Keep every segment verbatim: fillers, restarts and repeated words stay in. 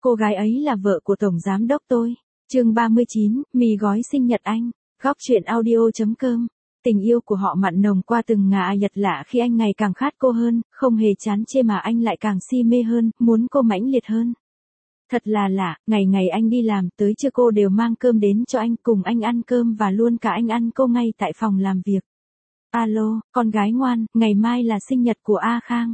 Cô gái ấy là vợ của tổng giám đốc tôi. Chương ba mươi chín, mì gói sinh nhật anh. Góc truyện audio.com. Tình yêu của họ mặn nồng qua từng ngà nhật lạ khi anh ngày càng khát cô hơn, không hề chán chê mà anh lại càng si mê hơn, muốn cô mãnh liệt hơn. Thật là lạ, ngày ngày anh đi làm tới trưa cô đều mang cơm đến cho anh, cùng anh ăn cơm và luôn cả anh ăn cô ngay tại phòng làm việc. Alo, con gái ngoan, ngày mai là sinh nhật của A Khang.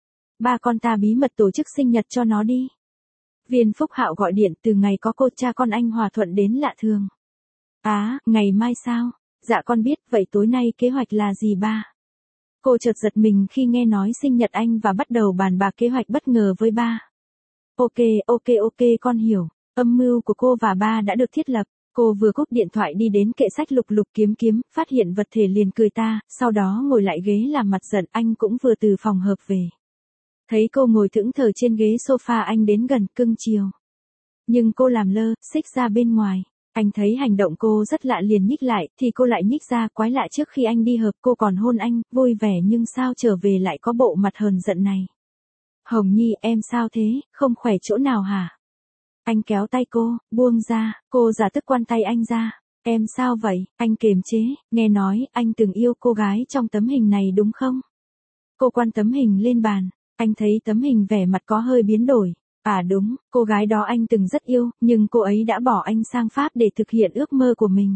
Ba con ta bí mật tổ chức sinh nhật cho nó đi. Viên Phúc Hạo gọi điện, từ ngày có cô cha con anh hòa thuận đến lạ thường. Á, à, ngày mai sao? Dạ con biết, vậy tối nay kế hoạch là gì ba? Cô chợt giật mình khi nghe nói sinh nhật anh và bắt đầu bàn bạc kế hoạch bất ngờ với ba. Ok, ok ok con hiểu, âm mưu của cô và ba đã được thiết lập. Cô vừa cúp điện thoại đi đến kệ sách lục lục kiếm kiếm, phát hiện vật thể liền cười ta, sau đó ngồi lại ghế làm mặt giận. Anh cũng vừa từ phòng hợp về. Thấy cô ngồi thẫn thờ trên ghế sofa, anh đến gần cưng chiều. Nhưng cô làm lơ, xích ra bên ngoài. Anh thấy hành động cô rất lạ liền nhích lại, thì cô lại nhích ra. Quái lạ, trước khi anh đi hợp cô còn hôn anh, vui vẻ, nhưng sao trở về lại có bộ mặt hờn giận này. Hồng Nhi, em sao thế, không khỏe chỗ nào hả? Anh kéo tay cô, buông ra, cô giả tức quăn tay anh ra. Em sao vậy? Anh kiềm chế, nghe nói anh từng yêu cô gái trong tấm hình này đúng không? Cô quăn tấm hình lên bàn, anh thấy tấm hình vẻ mặt có hơi biến đổi. À đúng, cô gái đó anh từng rất yêu, nhưng cô ấy đã bỏ anh sang Pháp để thực hiện ước mơ của mình.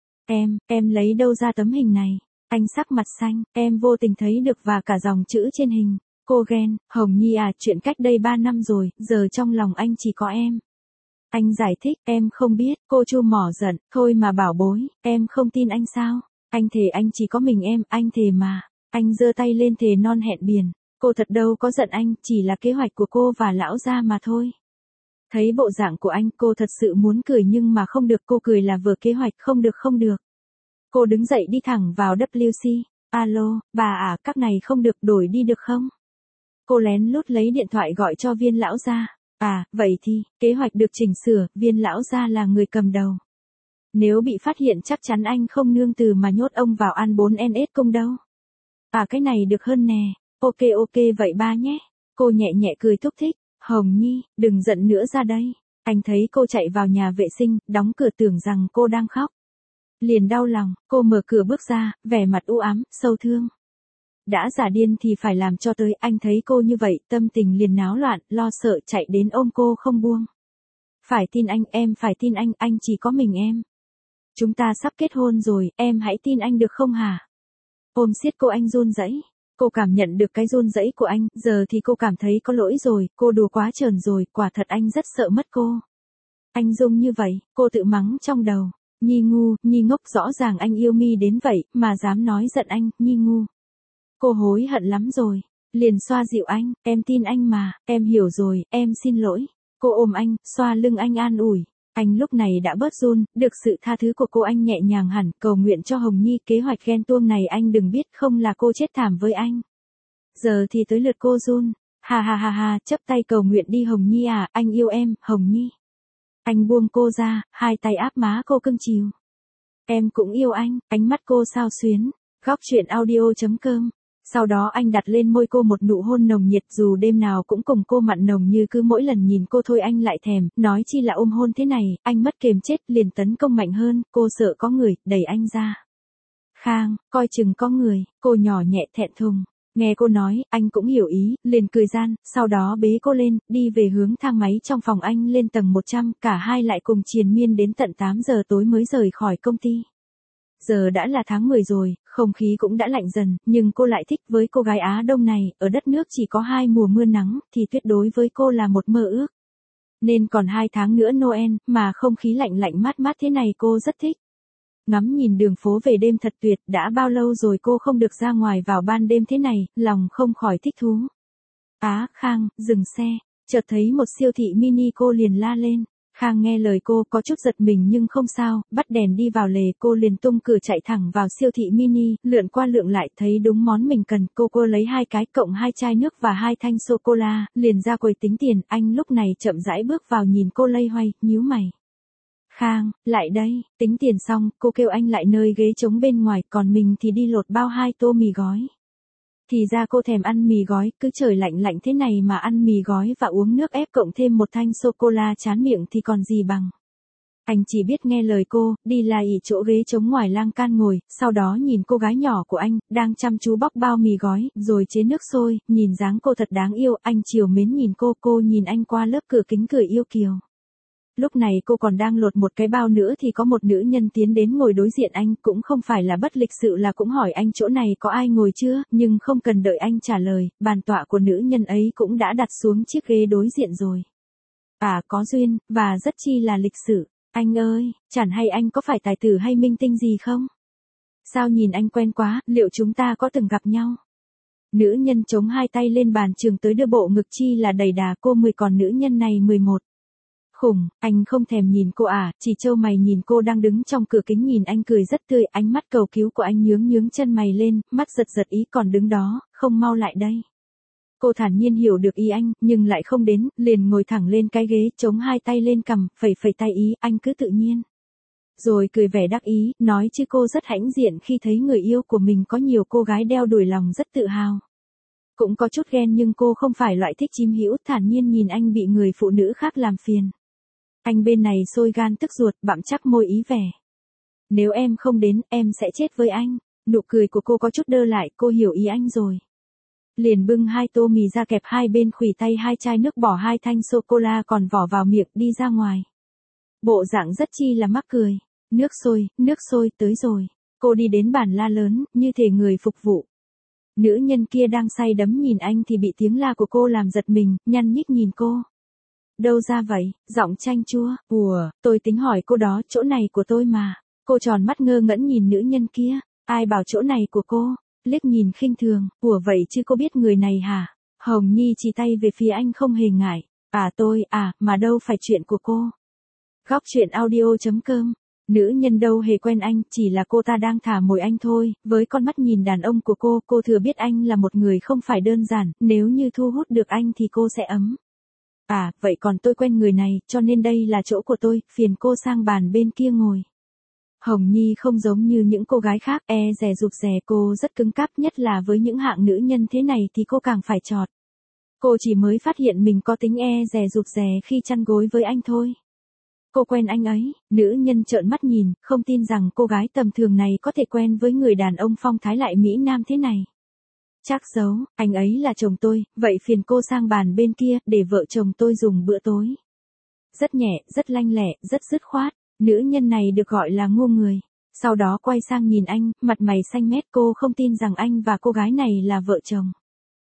Em, em lấy đâu ra tấm hình này? Anh sắc mặt xanh, em vô tình thấy được và cả dòng chữ trên hình. Cô ghen, Hồng Nhi à, chuyện cách đây ba năm rồi, giờ trong lòng anh chỉ có em. Anh giải thích, em không biết, cô chu mỏ giận, thôi mà bảo bối, em không tin anh sao? Anh thề anh chỉ có mình em, anh thề mà. Anh giơ tay lên thề non hẹn biển. Cô thật đâu có giận anh, chỉ là kế hoạch của cô và lão gia mà thôi. Thấy bộ dạng của anh, cô thật sự muốn cười nhưng mà không được, cô cười là vừa kế hoạch, không được không được. Cô đứng dậy đi thẳng vào W C. Alo, bà à, các này không được, đổi đi được không? Cô lén lút lấy điện thoại gọi cho Viên lão gia. À, vậy thì, kế hoạch được chỉnh sửa, Viên lão gia là người cầm đầu. Nếu bị phát hiện chắc chắn anh không nương từ mà nhốt ông vào An bốn N S cung đâu. À cái này được hơn nè. Ok ok vậy ba nhé. Cô nhẹ nhẹ cười thúc thích. Hồng Nhi, đừng giận nữa, ra đây. Anh thấy cô chạy vào nhà vệ sinh, đóng cửa tưởng rằng cô đang khóc. Liền đau lòng, cô mở cửa bước ra, vẻ mặt u ám, sâu thương. Đã giả điên thì phải làm cho tới, anh thấy cô như vậy, tâm tình liền náo loạn, lo sợ chạy đến ôm cô không buông. Phải tin anh, em phải tin anh, anh chỉ có mình em. Chúng ta sắp kết hôn rồi, em hãy tin anh được không hả? Ôm siết cô anh run rẩy. Cô cảm nhận được cái run rẩy của anh, giờ thì cô cảm thấy có lỗi rồi, cô đùa quá trờn rồi, quả thật anh rất sợ mất cô. Anh Dung như vậy, cô tự mắng trong đầu. Nhi ngu, Nhi ngốc, rõ ràng anh yêu mi đến vậy, mà dám nói giận anh, Nhi ngu. Cô hối hận lắm rồi, liền xoa dịu anh, em tin anh mà, em hiểu rồi, em xin lỗi. Cô ôm anh, xoa lưng anh an ủi. Anh lúc này đã bớt run, được sự tha thứ của cô anh nhẹ nhàng hẳn, cầu nguyện cho Hồng Nhi, kế hoạch ghen tuông này anh đừng biết, không là cô chết thảm với anh. Giờ thì tới lượt cô run, ha ha ha ha, chấp tay cầu nguyện đi Hồng Nhi à, anh yêu em, Hồng Nhi. Anh buông cô ra, hai tay áp má cô cưng chiều. Em cũng yêu anh, ánh mắt cô xao xuyến. Góc truyện audio.com. Sau đó anh đặt lên môi cô một nụ hôn nồng nhiệt, dù đêm nào cũng cùng cô mặn nồng như cứ mỗi lần nhìn cô thôi anh lại thèm, nói chi là ôm hôn thế này, anh mất kềm chết, liền tấn công mạnh hơn, cô sợ có người, đẩy anh ra. Khang, coi chừng có người, cô nhỏ nhẹ thẹn thùng. Nghe cô nói, anh cũng hiểu ý, liền cười gian, sau đó bế cô lên, đi về hướng thang máy trong phòng anh lên tầng một trăm, cả hai lại cùng triền miên đến tận tám giờ tối mới rời khỏi công ty. Giờ đã là tháng mười rồi, không khí cũng đã lạnh dần, nhưng cô lại thích với cô gái Á Đông này, ở đất nước chỉ có hai mùa mưa nắng, thì tuyệt đối với cô là một mơ ước. Nên còn hai tháng nữa Noel, mà không khí lạnh lạnh mát mát thế này cô rất thích. Ngắm nhìn đường phố về đêm thật tuyệt, đã bao lâu rồi cô không được ra ngoài vào ban đêm thế này, lòng không khỏi thích thú. Á, Khang, dừng xe, chợt thấy một siêu thị mini cô liền la lên. Khang nghe lời cô có chút giật mình nhưng không sao, bắt đèn đi vào lề, cô liền tung cửa chạy thẳng vào siêu thị mini, lượn qua lượn lại thấy đúng món mình cần, cô cô lấy hai cái cộng hai chai nước và hai thanh sô-cô-la, liền ra quầy tính tiền, anh lúc này chậm rãi bước vào nhìn cô lây hoay, nhíu mày. Khang, lại đây, tính tiền xong, cô kêu anh lại nơi ghế trống bên ngoài, còn mình thì đi lột bao hai tô mì gói. Thì ra cô thèm ăn mì gói, cứ trời lạnh lạnh thế này mà ăn mì gói và uống nước ép cộng thêm một thanh sô-cô-la chán miệng thì còn gì bằng. Anh chỉ biết nghe lời cô, đi lại ỉ chỗ ghế trống ngoài lan can ngồi, sau đó nhìn cô gái nhỏ của anh, đang chăm chú bóc bao mì gói, rồi chế nước sôi, nhìn dáng cô thật đáng yêu, anh trìu mến nhìn cô, cô nhìn anh qua lớp cửa kính cười yêu kiều. Lúc này cô còn đang lột một cái bao nữa thì có một nữ nhân tiến đến ngồi đối diện anh, cũng không phải là bất lịch sự là cũng hỏi anh chỗ này có ai ngồi chưa, nhưng không cần đợi anh trả lời, bàn tọa của nữ nhân ấy cũng đã đặt xuống chiếc ghế đối diện rồi. À có duyên, và rất chi là lịch sự. Anh ơi, chẳng hay anh có phải tài tử hay minh tinh gì không? Sao nhìn anh quen quá, liệu chúng ta có từng gặp nhau? Nữ nhân chống hai tay lên bàn trường tới đưa bộ ngực chi là đầy đà, cô mười còn nữ nhân này mười một. Khủng, anh không thèm nhìn cô à, chỉ trâu mày nhìn cô đang đứng trong cửa kính nhìn anh cười rất tươi, ánh mắt cầu cứu của anh nhướng nhướng chân mày lên, mắt giật giật ý còn đứng đó, không mau lại đây. Cô thản nhiên hiểu được ý anh, nhưng lại không đến, liền ngồi thẳng lên cái ghế, chống hai tay lên cằm, phẩy phẩy tay ý, anh cứ tự nhiên. Rồi cười vẻ đắc ý, nói chứ cô rất hãnh diện khi thấy người yêu của mình có nhiều cô gái đeo đuổi lòng rất tự hào. Cũng có chút ghen nhưng cô không phải loại thích chiếm hữu, thản nhiên nhìn anh bị người phụ nữ khác làm phiền. Anh bên này sôi gan tức ruột, bặm chắc môi ý vẻ. Nếu em không đến, em sẽ chết với anh. Nụ cười của cô có chút đơ lại, cô hiểu ý anh rồi. Liền bưng hai tô mì ra kẹp hai bên khuỷu tay hai chai nước bỏ hai thanh sô-cô-la còn vỏ vào miệng đi ra ngoài. Bộ dạng rất chi là mắc cười. Nước sôi, nước sôi tới rồi. Cô đi đến bàn la lớn, như thể người phục vụ. Nữ nhân kia đang say đắm nhìn anh thì bị tiếng la của cô làm giật mình, nhăn nhích nhìn cô. Đâu ra vậy, giọng chanh chua, ủa, tôi tính hỏi cô đó, chỗ này của tôi mà. Cô tròn mắt ngơ ngẩn nhìn nữ nhân kia, ai bảo chỗ này của cô, liếc nhìn khinh thường, ủa vậy chứ cô biết người này hả? Hồng Nhi chỉ tay về phía anh không hề ngại, à tôi, à, mà đâu phải chuyện của cô. Góc truyện audio chấm com. Nữ nhân đâu hề quen anh, chỉ là cô ta đang thả mồi anh thôi, với con mắt nhìn đàn ông của cô, cô thừa biết anh là một người không phải đơn giản, nếu như thu hút được anh thì cô sẽ ấm. À, vậy còn tôi quen người này, cho nên đây là chỗ của tôi, phiền cô sang bàn bên kia ngồi. Hồng Nhi không giống như những cô gái khác, e dè rụt rè, cô rất cứng cáp, nhất là với những hạng nữ nhân thế này thì cô càng phải chọt. Cô chỉ mới phát hiện mình có tính e dè rụt rè khi chăn gối với anh thôi. Cô quen anh ấy, nữ nhân trợn mắt nhìn, không tin rằng cô gái tầm thường này có thể quen với người đàn ông phong thái lại Mỹ Nam thế này. Chắc giấu, anh ấy là chồng tôi, vậy phiền cô sang bàn bên kia, để vợ chồng tôi dùng bữa tối. Rất nhẹ, rất lanh lẹ, rất dứt khoát, nữ nhân này được gọi là ngu người. Sau đó quay sang nhìn anh, mặt mày xanh mét, cô không tin rằng anh và cô gái này là vợ chồng.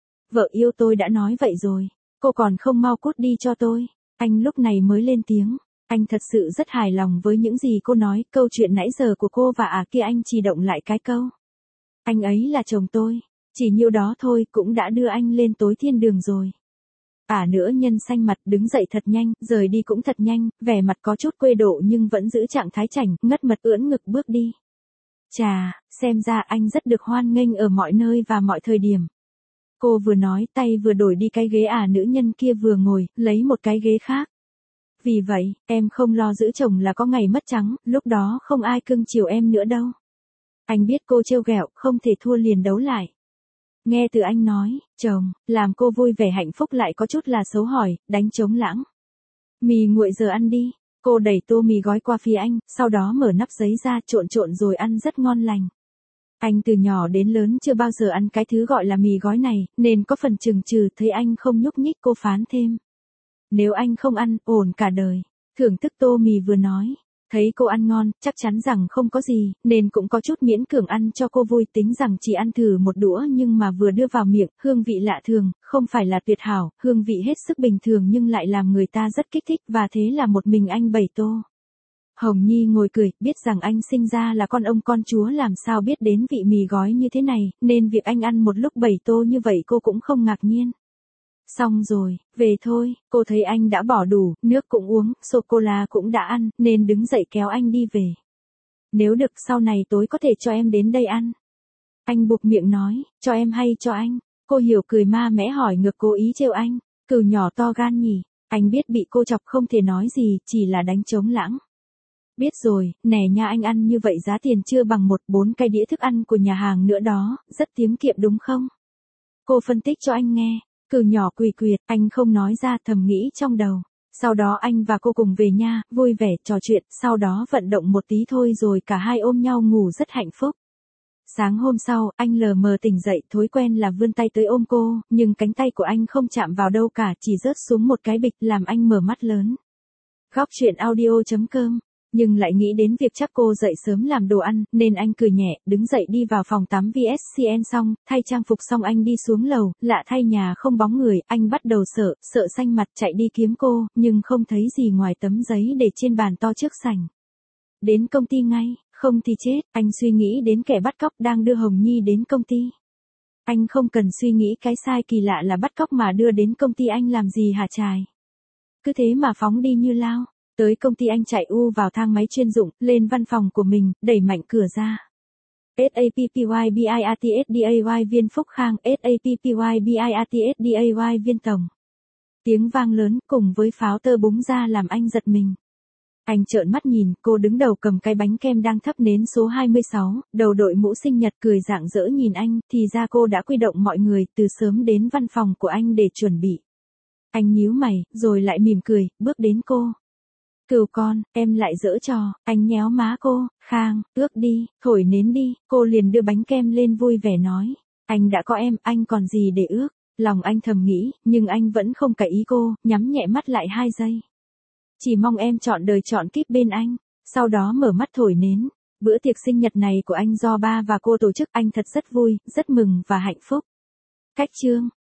Vợ yêu tôi đã nói vậy rồi, cô còn không mau cút đi cho tôi. Anh lúc này mới lên tiếng. Anh thật sự rất hài lòng với những gì cô nói, câu chuyện nãy giờ của cô và à kia anh chỉ động lại cái câu. Anh ấy là chồng tôi, chỉ nhiêu đó thôi cũng đã đưa anh lên tối thiên đường rồi. À nữa nhân xanh mặt đứng dậy thật nhanh, rời đi cũng thật nhanh, vẻ mặt có chút quê độ nhưng vẫn giữ trạng thái chảnh, ngất mật ưỡn ngực bước đi. Chà, xem ra anh rất được hoan nghênh ở mọi nơi và mọi thời điểm. Cô vừa nói tay vừa đổi đi cái ghế à nữ nhân kia vừa ngồi, lấy một cái ghế khác. Vì vậy, em không lo giữ chồng là có ngày mất trắng, lúc đó không ai cưng chiều em nữa đâu. Anh biết cô trêu ghẹo, không thể thua liền đấu lại. Nghe từ anh nói, chồng, làm cô vui vẻ hạnh phúc lại có chút là xấu hỏi, đánh trống lãng. Mì nguội giờ ăn đi. Cô đẩy tô mì gói qua phía anh, sau đó mở nắp giấy ra trộn trộn rồi ăn rất ngon lành. Anh từ nhỏ đến lớn chưa bao giờ ăn cái thứ gọi là mì gói này, nên có phần chừng chừ, thấy anh không nhúc nhích cô phán thêm. Nếu anh không ăn, ổn cả đời. Thưởng thức tô mì vừa nói. Thấy cô ăn ngon, chắc chắn rằng không có gì, nên cũng có chút miễn cưỡng ăn cho cô vui, tính rằng chỉ ăn thử một đũa nhưng mà vừa đưa vào miệng, hương vị lạ thường, không phải là tuyệt hảo, hương vị hết sức bình thường nhưng lại làm người ta rất kích thích và thế là một mình anh bảy tô. Hồng Nhi ngồi cười, biết rằng anh sinh ra là con ông con chúa làm sao biết đến vị mì gói như thế này, nên việc anh ăn một lúc bảy tô như vậy cô cũng không ngạc nhiên. Xong rồi, về thôi, cô thấy anh đã bỏ đủ, nước cũng uống, sô-cô-la cũng đã ăn, nên đứng dậy kéo anh đi về. Nếu được sau này tối có thể cho em đến đây ăn. Anh buộc miệng nói, cho em hay cho anh. Cô hiểu cười ma mẽ hỏi ngược cố ý trêu anh, cừu nhỏ to gan nhỉ. Anh biết bị cô chọc không thể nói gì, chỉ là đánh trống lãng. Biết rồi, nè nha anh ăn như vậy giá tiền chưa bằng một bốn cái đĩa thức ăn của nhà hàng nữa đó, rất tiết kiệm đúng không? Cô phân tích cho anh nghe. Cừ nhỏ quỳ quyệt, anh không nói ra, thầm nghĩ trong đầu. Sau đó anh và cô cùng về nhà, vui vẻ, trò chuyện, sau đó vận động một tí thôi rồi cả hai ôm nhau ngủ rất hạnh phúc. Sáng hôm sau, anh lờ mờ tỉnh dậy, thói quen là vươn tay tới ôm cô, nhưng cánh tay của anh không chạm vào đâu cả, chỉ rớt xuống một cái bịch làm anh mở mắt lớn. Góc chuyện audio chấm com. Nhưng lại nghĩ đến việc chắc cô dậy sớm làm đồ ăn, nên anh cười nhẹ, đứng dậy đi vào phòng tắm vê ét xê en xong, thay trang phục xong anh đi xuống lầu, lạ thay nhà không bóng người, anh bắt đầu sợ, sợ xanh mặt chạy đi kiếm cô, nhưng không thấy gì ngoài tấm giấy để trên bàn to trước sảnh. Đến công ty ngay, không thì chết, anh suy nghĩ đến kẻ bắt cóc đang đưa Hồng Nhi đến công ty. Anh không cần suy nghĩ cái sai kỳ lạ là bắt cóc mà đưa đến công ty anh làm gì hả trai. Cứ thế mà phóng đi như lao. Tới công ty anh chạy u vào thang máy chuyên dụng, lên văn phòng của mình, đẩy mạnh cửa ra. SAPPYBIATSDAY Viên Phúc Khang, SAPPYBIATSDAY Viên Tổng. Tiếng vang lớn cùng với pháo tơ búng ra làm anh giật mình. Anh trợn mắt nhìn, cô đứng đầu cầm cái bánh kem đang thắp nến số hai mươi sáu, đầu đội mũ sinh nhật cười rạng rỡ nhìn anh, thì ra cô đã quy động mọi người từ sớm đến văn phòng của anh để chuẩn bị. Anh nhíu mày, rồi lại mỉm cười, bước đến cô. Cừu con, em lại giỡn trò, anh nhéo má cô, Khang, ước đi, thổi nến đi, cô liền đưa bánh kem lên vui vẻ nói. Anh đã có em, anh còn gì để ước, lòng anh thầm nghĩ, nhưng anh vẫn không cậy ý cô, nhắm nhẹ mắt lại hai giây. Chỉ mong em chọn đời chọn kiếp bên anh, sau đó mở mắt thổi nến. Bữa tiệc sinh nhật này của anh do ba và cô tổ chức, anh thật rất vui, rất mừng và hạnh phúc. Cách chương.